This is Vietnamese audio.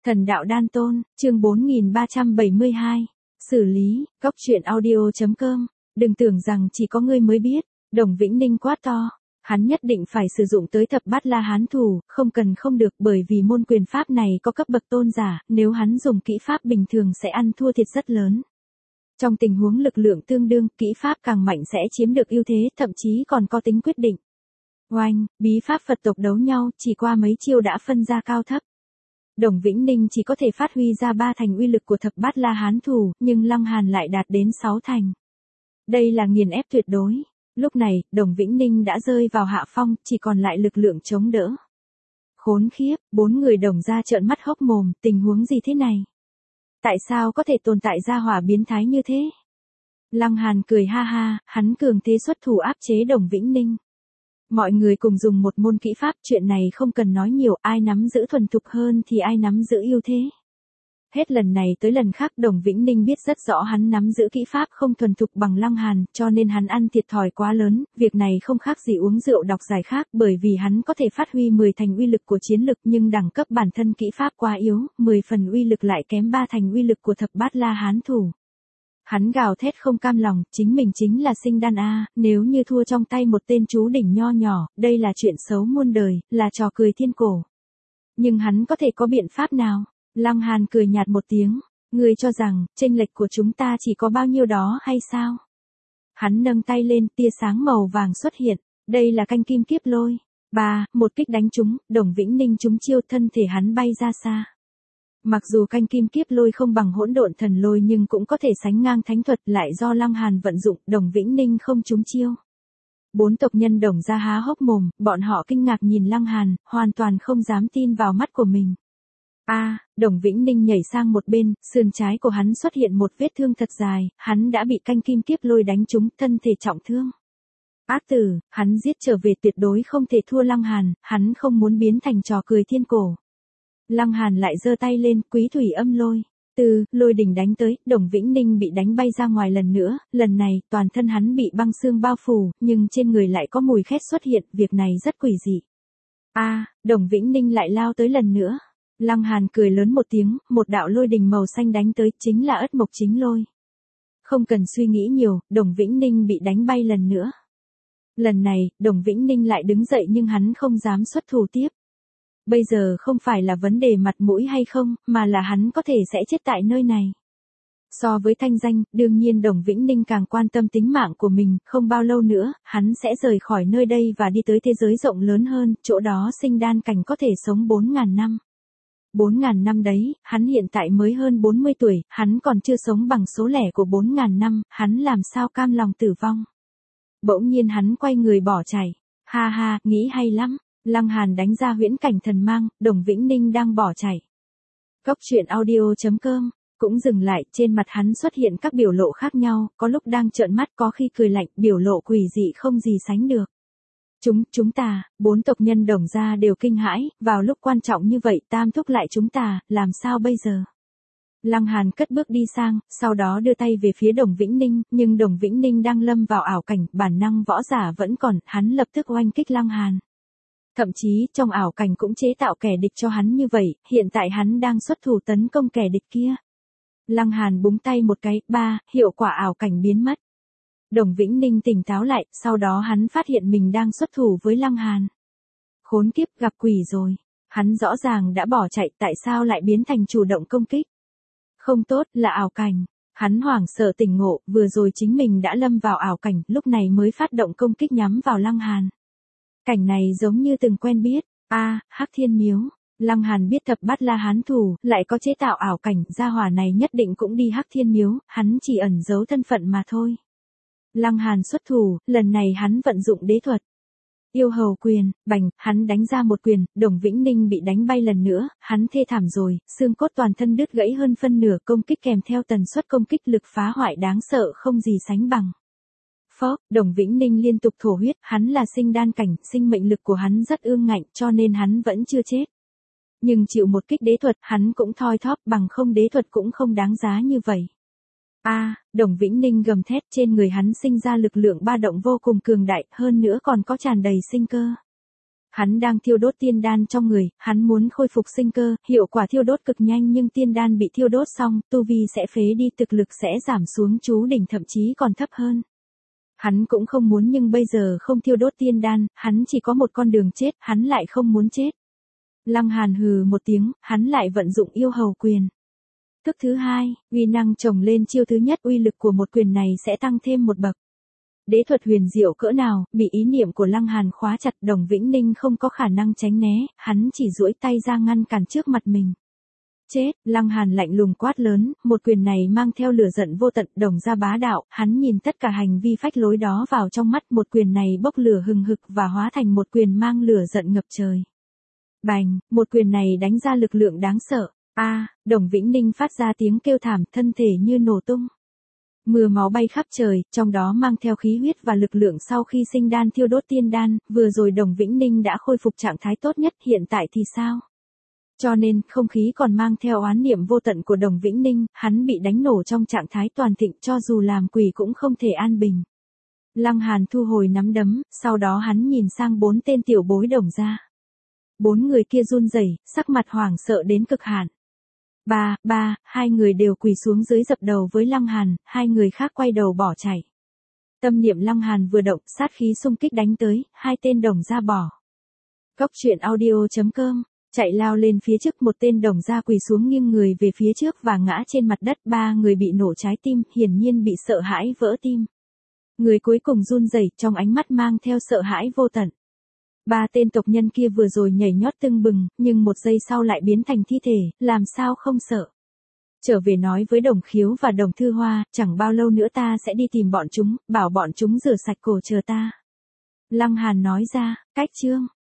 Thần đạo đan tôn, chương 4372. Xử lý, góc truyện audio.com. Đừng tưởng rằng chỉ có ngươi mới biết. Đồng Vĩnh Ninh quát to. Hắn nhất định phải sử dụng tới thập bát la hán thủ, không cần không được, bởi vì môn quyền pháp này có cấp bậc tôn giả, nếu hắn dùng kỹ pháp bình thường sẽ ăn thua thiệt rất lớn. Trong tình huống lực lượng tương đương, kỹ pháp càng mạnh sẽ chiếm được ưu thế, thậm chí còn có tính quyết định. Oanh, bí pháp Phật tộc đấu nhau, chỉ qua mấy chiêu đã phân ra cao thấp. Đồng Vĩnh Ninh chỉ có thể phát huy ra 3 thành uy lực của thập bát la hán thủ, nhưng Lăng Hàn lại đạt đến 6 thành. Đây là nghiền ép tuyệt đối. Lúc này, Đồng Vĩnh Ninh đã rơi vào hạ phong, chỉ còn lại lực lượng chống đỡ. Khốn khiếp, 4 người Đồng gia trợn mắt hốc mồm, tình huống gì thế này? Tại sao có thể tồn tại gia hỏa biến thái như thế? Lăng Hàn cười ha ha, hắn cường thế xuất thủ áp chế Đồng Vĩnh Ninh. Mọi người cùng dùng một môn kỹ pháp, chuyện này không cần nói nhiều, ai nắm giữ thuần thục hơn thì ai nắm giữ ưu thế. Hết lần này tới lần khác Đồng Vĩnh Ninh biết rất rõ hắn nắm giữ kỹ pháp không thuần thục bằng Lăng Hàn, cho nên hắn ăn thiệt thòi quá lớn, việc này không khác gì uống rượu độc giải khác, bởi vì hắn có thể phát huy 10 thành uy lực của chiến lực nhưng đẳng cấp bản thân kỹ pháp quá yếu, 10 phần uy lực lại kém 3 thành uy lực của thập bát la hán thủ. Hắn gào thét không cam lòng, chính mình chính là sinh đan A, nếu như thua trong tay một tên chú đỉnh nho nhỏ, đây là chuyện xấu muôn đời, là trò cười thiên cổ. Nhưng hắn có thể có biện pháp nào? Lăng Hàn cười nhạt một tiếng, ngươi cho rằng, chênh lệch của chúng ta chỉ có bao nhiêu đó hay sao? Hắn nâng tay lên, tia sáng màu vàng xuất hiện, đây là canh kim kiếp lôi. Một kích đánh trúng, Đồng Vĩnh Ninh trúng chiêu, thân thể hắn bay ra xa. Mặc dù canh kim kiếp lôi không bằng hỗn độn thần lôi nhưng cũng có thể sánh ngang thánh thuật, lại do Lăng Hàn vận dụng, Đồng Vĩnh Ninh không trúng chiêu. 4 tộc nhân Đồng gia há hốc mồm, bọn họ kinh ngạc nhìn Lăng Hàn, hoàn toàn không dám tin vào mắt của mình. Đồng Vĩnh Ninh nhảy sang một bên, sườn trái của hắn xuất hiện một vết thương thật dài, hắn đã bị canh kim kiếp lôi đánh trúng, thân thể trọng thương. Ác tử, hắn giết trở về, tuyệt đối không thể thua Lăng Hàn, hắn không muốn biến thành trò cười thiên cổ. Lăng Hàn lại giơ tay lên, quý thủy âm lôi. Lôi đỉnh đánh tới, Đồng Vĩnh Ninh bị đánh bay ra ngoài lần nữa, lần này, toàn thân hắn bị băng xương bao phủ, nhưng trên người lại có mùi khét xuất hiện, việc này rất quỷ dị. Đồng Vĩnh Ninh lại lao tới lần nữa. Lăng Hàn cười lớn một tiếng, một đạo lôi đình màu xanh đánh tới, chính là Ất Mộc Chính Lôi. Không cần suy nghĩ nhiều, Đồng Vĩnh Ninh bị đánh bay lần nữa. Lần này, Đồng Vĩnh Ninh lại đứng dậy nhưng hắn không dám xuất thủ tiếp. Bây giờ không phải là vấn đề mặt mũi hay không, mà là hắn có thể sẽ chết tại nơi này. So với thanh danh, đương nhiên Đồng Vĩnh Ninh càng quan tâm tính mạng của mình, không bao lâu nữa, hắn sẽ rời khỏi nơi đây và đi tới thế giới rộng lớn hơn, chỗ đó sinh đan cảnh có thể sống 4.000 năm. 4.000 năm đấy, hắn hiện tại mới hơn 40 tuổi, hắn còn chưa sống bằng số lẻ của 4.000 năm, hắn làm sao cam lòng tử vong. Bỗng nhiên hắn quay người bỏ chạy. Nghĩ hay lắm. Lăng Hàn đánh ra huyễn cảnh thần mang, Đồng Vĩnh Ninh đang bỏ chạy. Góc truyện audio.com cũng dừng lại, trên mặt hắn xuất hiện các biểu lộ khác nhau, có lúc đang trợn mắt, có khi cười lạnh, biểu lộ quỷ dị không gì sánh được. Chúng ta, 4 tộc nhân Đồng gia đều kinh hãi, vào lúc quan trọng như vậy, tam thúc lại chúng ta, làm sao bây giờ? Lăng Hàn cất bước đi sang, sau đó đưa tay về phía Đồng Vĩnh Ninh, nhưng Đồng Vĩnh Ninh đang lâm vào ảo cảnh, bản năng võ giả vẫn còn, hắn lập tức oanh kích Lăng Hàn. Thậm chí, trong ảo cảnh cũng chế tạo kẻ địch cho hắn như vậy, hiện tại hắn đang xuất thủ tấn công kẻ địch kia. Lăng Hàn búng tay một cái, hiệu quả ảo cảnh biến mất. Đồng Vĩnh Ninh tỉnh táo lại, sau đó hắn phát hiện mình đang xuất thủ với Lăng Hàn. Khốn kiếp, gặp quỷ rồi. Hắn rõ ràng đã bỏ chạy, tại sao lại biến thành chủ động công kích? Không tốt, là ảo cảnh. Hắn hoảng sợ tỉnh ngộ, vừa rồi chính mình đã lâm vào ảo cảnh, lúc này mới phát động công kích nhắm vào Lăng Hàn. Cảnh này giống như từng quen biết. Hắc Thiên Miếu. Lăng Hàn biết thập bát la hán thủ, lại có chế tạo ảo cảnh, gia hỏa này nhất định cũng đi Hắc Thiên Miếu, hắn chỉ ẩn giấu thân phận mà thôi. Lăng Hàn xuất thủ, lần này hắn vận dụng đế thuật. Yêu hầu quyền, bành, hắn đánh ra một quyền, Đồng Vĩnh Ninh bị đánh bay lần nữa, hắn thê thảm rồi, xương cốt toàn thân đứt gãy hơn phân nửa, công kích kèm theo tần suất công kích lực phá hoại đáng sợ không gì sánh bằng. Đồng Vĩnh Ninh liên tục thổ huyết, hắn là sinh đan cảnh, sinh mệnh lực của hắn rất ương ngạnh, cho nên hắn vẫn chưa chết. Nhưng chịu một kích đế thuật, hắn cũng thoi thóp, bằng không đế thuật cũng không đáng giá như vậy. Đồng Vĩnh Ninh gầm thét, trên người hắn sinh ra lực lượng ba động vô cùng cường đại, hơn nữa còn có tràn đầy sinh cơ. Hắn đang thiêu đốt tiên đan trong người, hắn muốn khôi phục sinh cơ, hiệu quả thiêu đốt cực nhanh nhưng tiên đan bị thiêu đốt xong, tu vi sẽ phế đi, thực lực sẽ giảm xuống chú đỉnh thậm chí còn thấp hơn. Hắn cũng không muốn nhưng bây giờ không thiêu đốt tiên đan, hắn chỉ có một con đường chết, hắn lại không muốn chết. Lăng Hàn hừ một tiếng, hắn lại vận dụng yêu hầu quyền. Thức thứ hai, uy năng chồng lên chiêu thứ nhất, uy lực của một quyền này sẽ tăng thêm một bậc. Đế thuật huyền diệu cỡ nào, bị ý niệm của Lăng Hàn khóa chặt, Đồng Vĩnh Ninh không có khả năng tránh né, hắn chỉ duỗi tay ra ngăn cản trước mặt mình. Chết, Lăng Hàn lạnh lùng quát lớn, một quyền này mang theo lửa giận vô tận, đồng ra bá đạo, hắn nhìn tất cả hành vi phách lối đó vào trong mắt, một quyền này bốc lửa hừng hực và hóa thành một quyền mang lửa giận ngập trời. Bành, một quyền này đánh ra lực lượng đáng sợ. Đồng Vĩnh Ninh phát ra tiếng kêu thảm, thân thể như nổ tung. Mưa máu bay khắp trời, trong đó mang theo khí huyết và lực lượng sau khi sinh đan thiêu đốt tiên đan, vừa rồi Đồng Vĩnh Ninh đã khôi phục trạng thái tốt nhất, hiện tại thì sao? Cho nên, không khí còn mang theo oán niệm vô tận của Đồng Vĩnh Ninh, hắn bị đánh nổ trong trạng thái toàn thịnh, cho dù làm quỷ cũng không thể an bình. Lăng Hàn thu hồi nắm đấm, sau đó hắn nhìn sang 4 tên tiểu bối Đồng gia. 4 người kia run rẩy, sắc mặt hoảng sợ đến cực hạn. Hai người đều quỳ xuống dưới dập đầu với Lăng Hàn, 2 người khác quay đầu bỏ chạy. Tâm niệm Lăng Hàn vừa động, sát khí xung kích đánh tới, 2 tên Đồng gia bỏ. Cốc truyện audio.com, chạy lao lên phía trước, một tên Đồng gia quỳ xuống nghiêng người về phía trước và ngã trên mặt đất, 3 người bị nổ trái tim, hiển nhiên bị sợ hãi vỡ tim. Người cuối cùng run rẩy, trong ánh mắt mang theo sợ hãi vô tận. 3 tên tộc nhân kia vừa rồi nhảy nhót tưng bừng, nhưng một giây sau lại biến thành thi thể, làm sao không sợ. Trở về nói với Đồng Khiếu và Đồng Thư Hoa, chẳng bao lâu nữa ta sẽ đi tìm bọn chúng, bảo bọn chúng rửa sạch cổ chờ ta. Lăng Hàn nói ra, cách chương.